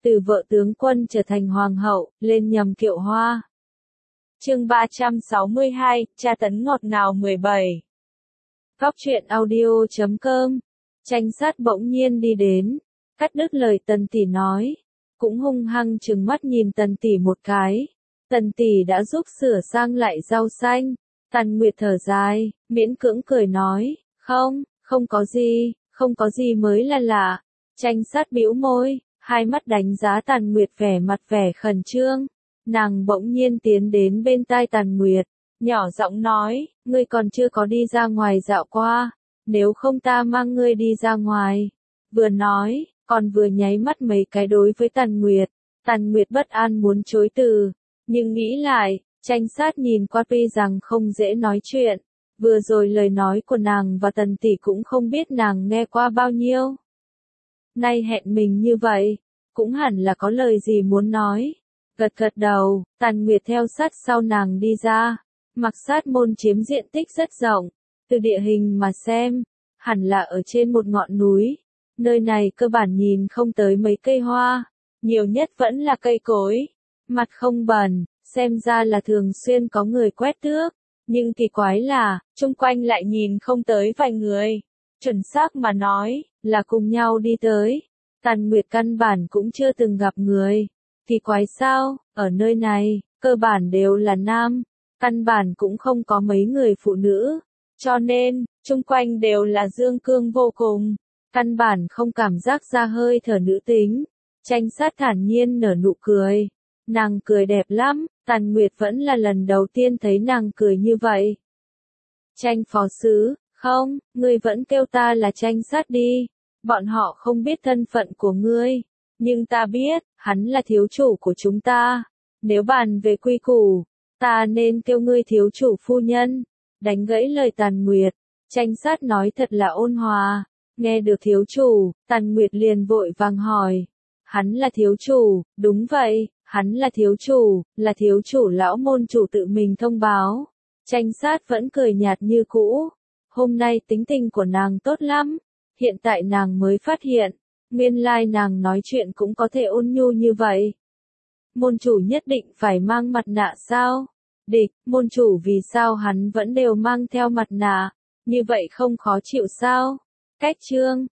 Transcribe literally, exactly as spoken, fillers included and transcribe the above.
từ vợ tướng quân trở thành hoàng hậu, lên nhầm kiệu hoa. Chương ba trăm sáu mươi hai, tra tấn ngọt ngào mười bảy. Góc truyện audio chấm com. Tranh sát bỗng nhiên đi đến, cắt đứt lời Tần tỷ nói, cũng hung hăng trừng mắt nhìn Tần tỷ một cái. Tần tỷ đã giúp sửa sang lại rau xanh. Tần Nguyệt thở dài, miễn cưỡng cười nói, không, không có gì, không có gì mới là lạ. Tranh sát bĩu môi, hai mắt đánh giá Tần Nguyệt vẻ mặt vẻ khẩn trương. Nàng bỗng nhiên tiến đến bên tai Tần Nguyệt, nhỏ giọng nói, ngươi còn chưa có đi ra ngoài dạo qua, nếu không ta mang ngươi đi ra ngoài. Vừa nói, còn vừa nháy mắt mấy cái đối với Tần Nguyệt. Tần Nguyệt bất an muốn chối từ, nhưng nghĩ lại, tranh sát nhìn qua tuy rằng không dễ nói chuyện, vừa rồi lời nói của nàng và Tần tỷ cũng không biết nàng nghe qua bao nhiêu. Nay hẹn mình như vậy, cũng hẳn là có lời gì muốn nói. Gật gật đầu, Tần Nguyệt theo sát sau nàng đi ra. Mặc Sát môn chiếm diện tích rất rộng, từ địa hình mà xem, hẳn là ở trên một ngọn núi. Nơi này cơ bản nhìn không tới mấy cây hoa, nhiều nhất vẫn là cây cối. Mặt không bẩn, xem ra là thường xuyên có người quét tước, nhưng kỳ quái là, chung quanh lại nhìn không tới vài người. Chuẩn xác mà nói, là cùng nhau đi tới. Tần Nguyệt căn bản cũng chưa từng gặp người. Kỳ quái sao, ở nơi này, cơ bản đều là nam, căn bản cũng không có mấy người phụ nữ, cho nên, chung quanh đều là dương cương vô cùng, căn bản không cảm giác ra hơi thở nữ tính. Tranh sát thản nhiên nở nụ cười, nàng cười đẹp lắm, Tần Nguyệt vẫn là lần đầu tiên thấy nàng cười như vậy. Tranh phó sứ, không, ngươi vẫn kêu ta là tranh sát đi, bọn họ không biết thân phận của ngươi. Nhưng ta biết, hắn là thiếu chủ của chúng ta. Nếu bàn về quy củ, ta nên kêu ngươi thiếu chủ phu nhân. Đánh gãy lời Tần Nguyệt, tranh sát nói thật là ôn hòa. Nghe được thiếu chủ, Tần Nguyệt liền vội vàng hỏi. Hắn là thiếu chủ, đúng vậy, hắn là thiếu chủ, là thiếu chủ lão môn chủ tự mình thông báo. Tranh sát vẫn cười nhạt như cũ. Hôm nay tính tình của nàng tốt lắm. Hiện tại nàng mới phát hiện. Nguyên lai nàng nói chuyện cũng có thể ôn nhu như vậy. Môn chủ nhất định phải mang mặt nạ sao? Địch, môn chủ vì sao hắn vẫn đều mang theo mặt nạ? Như vậy không khó chịu sao? Cách chương,